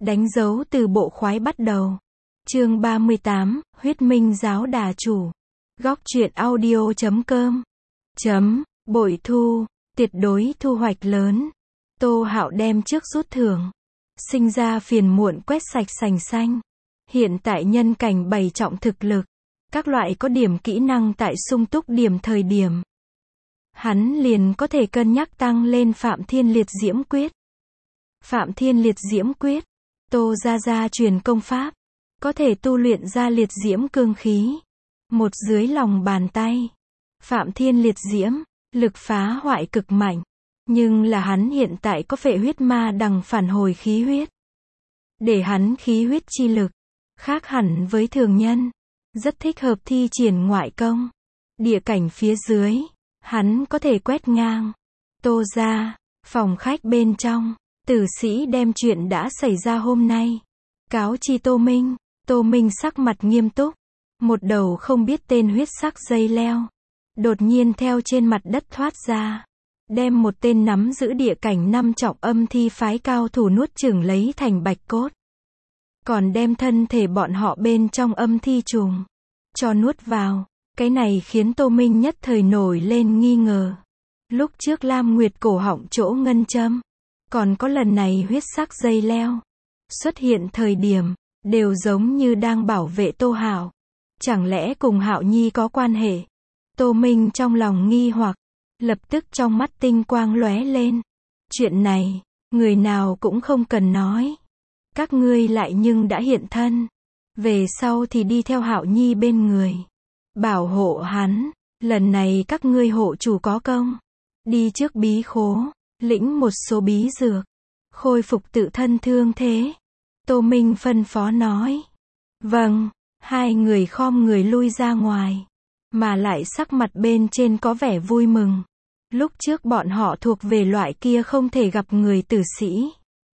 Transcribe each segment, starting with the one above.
Đánh dấu từ bộ khoái bắt đầu. Chương 38, Huyết Minh Giáo Đà Chủ. Góc truyện audio.com. Bội thu, tuyệt đối thu hoạch lớn. Tô Hạo đem trước rút thưởng. Sinh ra phiền muộn quét sạch sành xanh. Hiện tại nhân cảnh 7 trọng thực lực. Các loại có điểm kỹ năng tại sung túc điểm thời điểm. Hắn liền có thể cân nhắc tăng lên Phạm Thiên Liệt Diễm Quyết. Phạm Thiên Liệt Diễm Quyết. Tô gia truyền công pháp. Có thể tu luyện ra liệt diễm cương khí. Một dưới lòng bàn tay. Phạm Thiên Liệt Diễm, lực phá hoại cực mạnh. Nhưng là hắn hiện tại có phệ huyết ma đằng phản hồi khí huyết. Để hắn khí huyết chi lực. Khác hẳn với thường nhân. Rất thích hợp thi triển ngoại công. Địa cảnh phía dưới. Hắn có thể quét ngang. Tô gia, phòng khách bên trong. Tử sĩ đem chuyện đã xảy ra hôm nay. Cáo chi Tô Minh. Tô Minh sắc mặt nghiêm túc. Một đầu không biết tên huyết sắc dây leo. Đột nhiên theo trên mặt đất thoát ra. Đem một tên nắm giữ địa cảnh 5 trọng âm thi phái cao thủ nuốt chửng lấy thành bạch cốt. Còn đem thân thể bọn họ bên trong âm thi trùng. Cho nuốt vào. Cái này khiến Tô Minh nhất thời nổi lên nghi ngờ. Lúc trước Lam Nguyệt cổ họng chỗ ngân châm. Còn có lần này huyết sắc dây leo. Xuất hiện thời điểm. Đều giống như đang bảo vệ Tô Hạo. Chẳng lẽ cùng Hạo Nhi có quan hệ? Tô Minh trong lòng nghi hoặc. Lập tức trong mắt tinh quang lóe lên. Chuyện này, người nào cũng không cần nói. Các ngươi lại nhưng đã hiện thân. Về sau thì đi theo Hạo Nhi bên người. Bảo hộ hắn. Lần này các ngươi hộ chủ có công. Đi trước bí khố. Lĩnh một số bí dược. Khôi phục tự thân thương thế. Tô Minh phân phó nói. Vâng. Hai người khom người lui ra ngoài. Mà lại sắc mặt bên trên có vẻ vui mừng. Lúc trước bọn họ thuộc về loại kia không thể gặp người tử sĩ.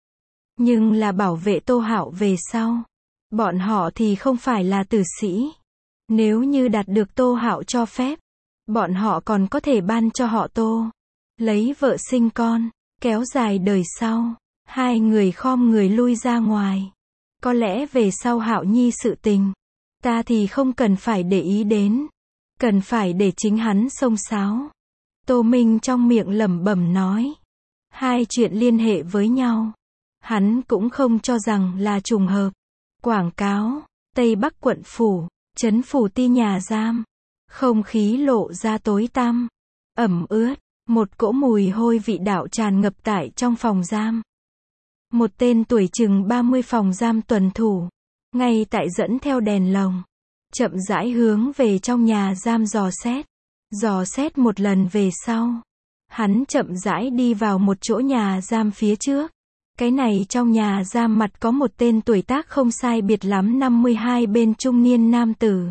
Nhưng là bảo vệ Tô Hạo về sau. Bọn họ thì không phải là tử sĩ. Nếu như đạt được Tô Hạo cho phép. Bọn họ còn có thể ban cho họ Tô. Lấy vợ sinh con. Kéo dài đời sau. Hai người khom người lui ra ngoài. Có lẽ về sau Hạo Nhi sự tình. Ta thì không cần phải để ý đến. Cần phải để chính hắn xông xáo. Tô Minh trong miệng lẩm bẩm nói. Hai chuyện liên hệ với nhau. Hắn cũng không cho rằng là trùng hợp. Quảng cáo. Tây Bắc quận phủ. Trấn phủ ti nhà giam. Không khí lộ ra tối tăm. Ẩm ướt. Một cỗ mùi hôi vị đạo tràn ngập tại trong phòng giam. Một tên tuổi chừng 30 phòng giam tuần thủ. Ngay tại dẫn theo đèn lồng. Chậm rãi hướng về trong nhà giam dò xét. Dò xét một lần về sau. Hắn chậm rãi đi vào một chỗ nhà giam phía trước. Cái này trong nhà giam mặt có một tên tuổi tác không sai biệt lắm 52 bên trung niên nam tử.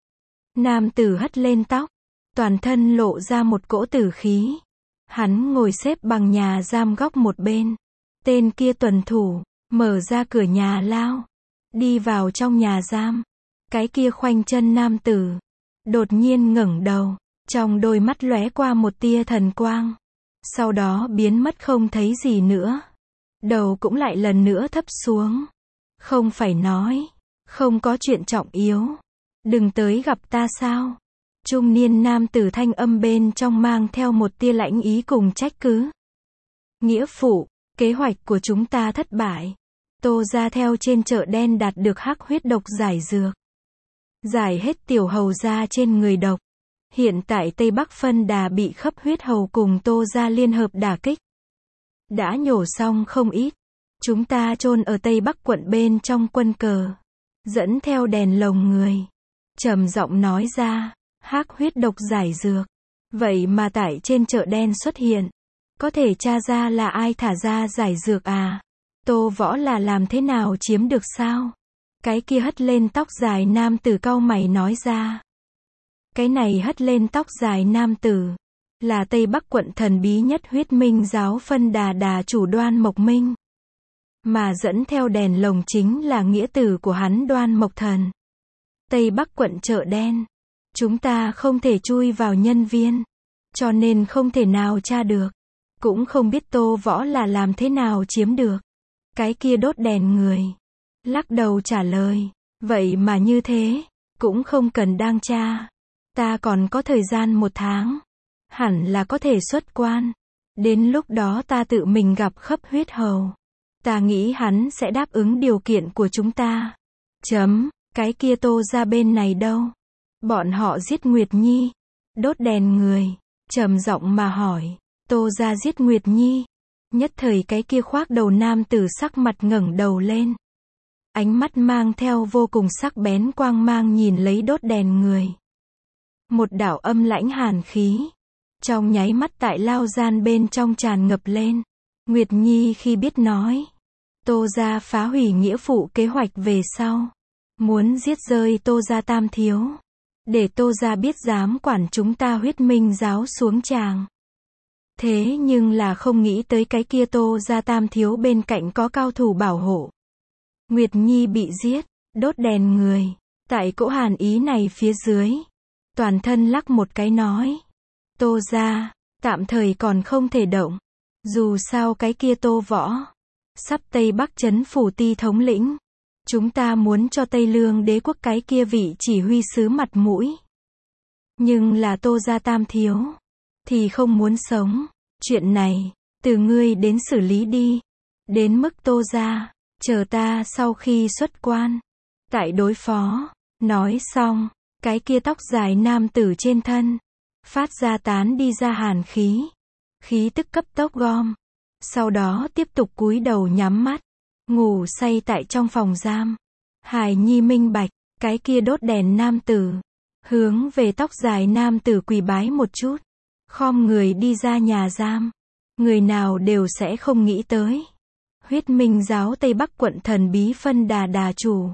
Nam tử hất lên tóc. Toàn thân lộ ra một cỗ tử khí. Hắn ngồi xếp bằng nhà giam góc một bên. Tên kia tuần thủ. Mở ra cửa nhà lao. Đi vào trong nhà giam. Cái kia khoanh chân nam tử. Đột nhiên ngẩng đầu. Trong đôi mắt lóe qua một tia thần quang. Sau đó biến mất không thấy gì nữa. Đầu cũng lại lần nữa thấp xuống. Không phải nói. Không có chuyện trọng yếu. Đừng tới gặp ta sao. Trung niên nam tử thanh âm bên trong mang theo một tia lãnh ý cùng trách cứ. Nghĩa phụ, kế hoạch của chúng ta thất bại. Tô gia theo trên chợ đen đạt được hắc huyết độc giải dược. Giải hết tiểu hầu gia trên người độc. Hiện tại Tây Bắc phân đà bị khắp huyết hầu cùng Tô gia liên hợp đả kích. Đã nhổ xong không ít. Chúng ta chôn ở Tây Bắc quận bên trong quân cờ. Dẫn theo đèn lồng người. Trầm giọng nói ra. Hắc huyết độc giải dược. Vậy mà tại trên chợ đen xuất hiện. Có thể tra ra là ai thả ra giải dược à? Tô Võ là làm thế nào chiếm được sao? Cái kia hất lên tóc dài nam tử cau mày nói ra. Cái này hất lên tóc dài nam tử. Là Tây Bắc quận thần bí nhất Huyết Minh giáo phân đà chủ Đoan Mộc Minh. Mà dẫn theo đèn lồng chính là nghĩa tử của hắn Đoan Mộc Thần. Tây Bắc quận chợ đen. Chúng ta không thể chui vào nhân viên. Cho nên không thể nào tra được. Cũng không biết Tô Võ là làm thế nào chiếm được. Cái kia đốt đèn người lắc đầu trả lời, vậy mà như thế, cũng không cần đang tra. Ta còn có thời gian 1 tháng, hẳn là có thể xuất quan. Đến lúc đó ta tự mình gặp Khấp Huyết Hầu. Ta nghĩ hắn sẽ đáp ứng điều kiện của chúng ta. Cái kia Tô gia bên này đâu? Bọn họ giết Nguyệt Nhi. Đốt đèn người trầm giọng mà hỏi, Tô gia giết Nguyệt Nhi. Nhất thời cái kia khoác đầu nam tử sắc mặt ngẩng đầu lên. Ánh mắt mang theo vô cùng sắc bén quang mang nhìn lấy đốt đèn người. Một đạo âm lãnh hàn khí trong nháy mắt tại lao gian bên trong tràn ngập lên. Nguyệt Nhi khi biết nói, Tô gia phá hủy nghĩa phụ kế hoạch về sau, muốn giết rơi Tô gia tam thiếu, để Tô gia biết dám quản chúng ta Huyết Minh giáo xuống tràng. Thế nhưng là không nghĩ tới cái kia Tô gia tam thiếu bên cạnh có cao thủ bảo hộ. Nguyệt Nhi bị giết, đốt đèn người, tại cỗ hàn ý này phía dưới, toàn thân lắc một cái nói, Tô gia, tạm thời còn không thể động. Dù sao cái kia Tô Võ, sắp Tây Bắc trấn phủ ti thống lĩnh. Chúng ta muốn cho Tây Lương đế quốc cái kia vị chỉ huy sứ mặt mũi. Nhưng là Tô gia tam thiếu, thì không muốn sống. Chuyện này, từ ngươi đến xử lý đi. Đến mức Tô gia, chờ ta sau khi xuất quan, tại đối phó. Nói xong, cái kia tóc dài nam tử trên thân, phát ra tán đi ra hàn khí. Khí tức cấp tốc gom. Sau đó tiếp tục cúi đầu nhắm mắt, ngủ say tại trong phòng giam. Hải Nhi minh bạch, cái kia đốt đèn nam tử, hướng về tóc dài nam tử quỳ bái một chút, khom người đi ra nhà giam. Người nào đều sẽ không nghĩ tới, Huyết Minh giáo Tây Bắc quận thần bí phân đà chủ,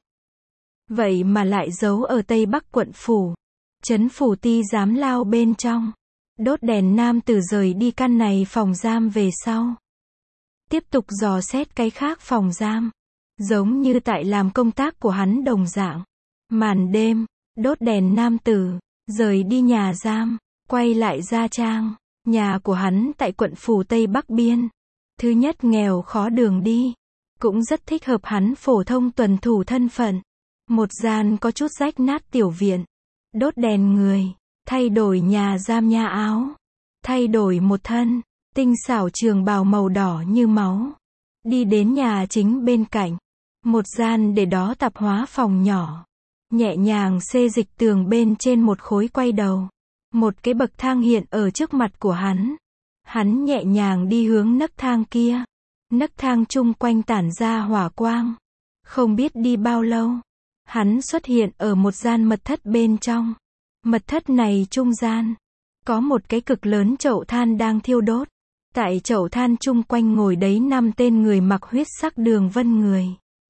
vậy mà lại giấu ở Tây Bắc quận phủ, trấn phủ ti giám lao bên trong. Đốt đèn nam tử rời đi căn này phòng giam về sau, tiếp tục dò xét cái khác phòng giam, giống như tại làm công tác của hắn đồng dạng. Màn đêm, đốt đèn nam tử rời đi nhà giam, quay lại gia trang. Nhà của hắn tại quận phủ Tây Bắc Biên. Thứ nhất nghèo khó đường đi, cũng rất thích hợp hắn phổ thông tuần thủ thân phận. Một gian có chút rách nát tiểu viện. Đốt đèn người, thay đổi nhà giam nha áo, thay đổi một thân tinh xảo trường bào màu đỏ như máu. Đi đến nhà chính bên cạnh, một gian để đó tạp hóa phòng nhỏ, nhẹ nhàng xê dịch tường bên trên một khối quay đầu. Một cái bậc thang hiện ở trước mặt của hắn. Hắn nhẹ nhàng đi hướng nấc thang kia. Nấc thang chung quanh tản ra hỏa quang. Không biết đi bao lâu, hắn xuất hiện ở một gian mật thất bên trong. Mật thất này trung gian, có một cái cực lớn chậu than đang thiêu đốt. Tại chậu than chung quanh ngồi đấy 5 tên người mặc huyết sắc đường vân người.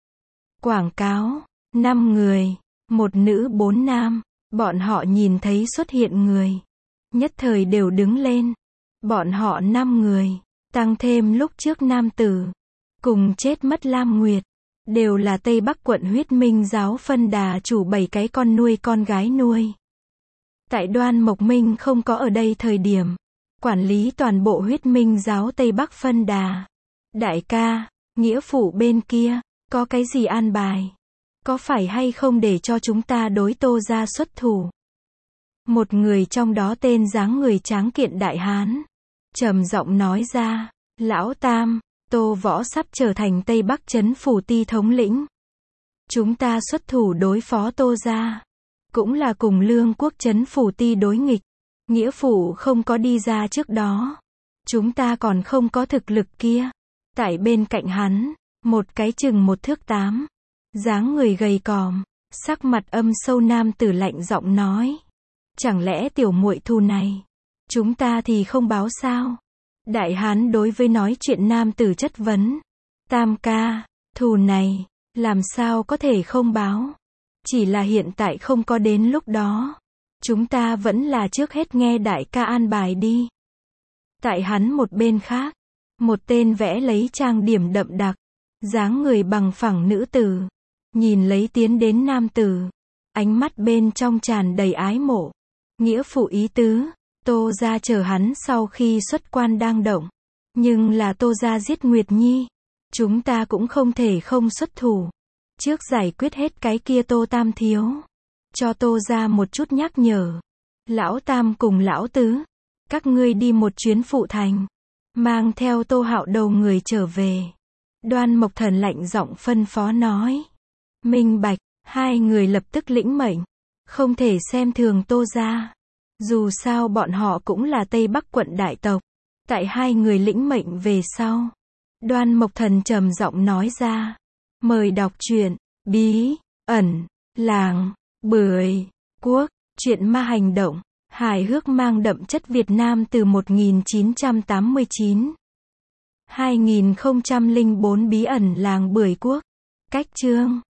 Quảng cáo, 5 người, 1 nữ 4 nam. Bọn họ nhìn thấy xuất hiện người, nhất thời đều đứng lên. Bọn họ 5 người, tăng thêm lúc trước nam tử, cùng chết mất Lam Nguyệt, đều là Tây Bắc quận Huyết Minh giáo phân đà chủ 7 cái con nuôi con gái nuôi. Tại Đoan Mộc Minh không có ở đây thời điểm, quản lý toàn bộ Huyết Minh giáo Tây Bắc phân đà. Đại ca, nghĩa phụ bên kia, có cái gì an bài? Có phải hay không để cho chúng ta đối Tô gia xuất thủ? Một người trong đó tên dáng người tráng kiện đại hán, trầm giọng nói ra, Lão Tam, Tô Võ sắp trở thành Tây Bắc trấn phủ ti thống lĩnh. Chúng ta xuất thủ đối phó Tô gia, cũng là cùng Lương Quốc trấn phủ ti đối nghịch. Nghĩa phụ không có đi ra trước đó, chúng ta còn không có thực lực kia. Tại bên cạnh hắn, một cái chừng 1 thước 8, dáng người gầy còm, sắc mặt âm sâu nam tử lạnh giọng nói, chẳng lẽ tiểu muội thù này, chúng ta thì không báo sao? Đại hán đối với nói chuyện nam tử chất vấn, Tam ca, thù này, làm sao có thể không báo? Chỉ là hiện tại không có đến lúc đó. Chúng ta vẫn là trước hết nghe đại ca an bài đi. Tại hắn một bên khác, một tên vẽ lấy trang điểm đậm đặc, dáng người bằng phẳng nữ tử, nhìn lấy tiến đến nam tử, ánh mắt bên trong tràn đầy ái mộ. Nghĩa phụ ý tứ, Tô gia chờ hắn sau khi xuất quan đang động, nhưng là Tô gia giết Nguyệt Nhi, Chúng ta cũng không thể không xuất thủ. Trước giải quyết hết cái kia Tô Tam thiếu. Cho Tô ra một chút nhắc nhở. Lão Tam cùng lão Tứ. Các ngươi đi một chuyến phụ thành. Mang theo Tô Hạo đầu người trở về. Đoan Mộc Thần lạnh giọng phân phó nói. Minh bạch, hai người lập tức lĩnh mệnh. Không thể xem thường Tô ra. Dù sao bọn họ cũng là Tây Bắc quận đại tộc. Tại hai người lĩnh mệnh về sau. Đoan Mộc Thần trầm giọng nói ra. Mời đọc truyện, bí, ẩn, làng, bưởi, quốc, truyện ma hành động, hài hước mang đậm chất Việt Nam từ 1989. 2004 bí ẩn làng bưởi quốc. Cách chương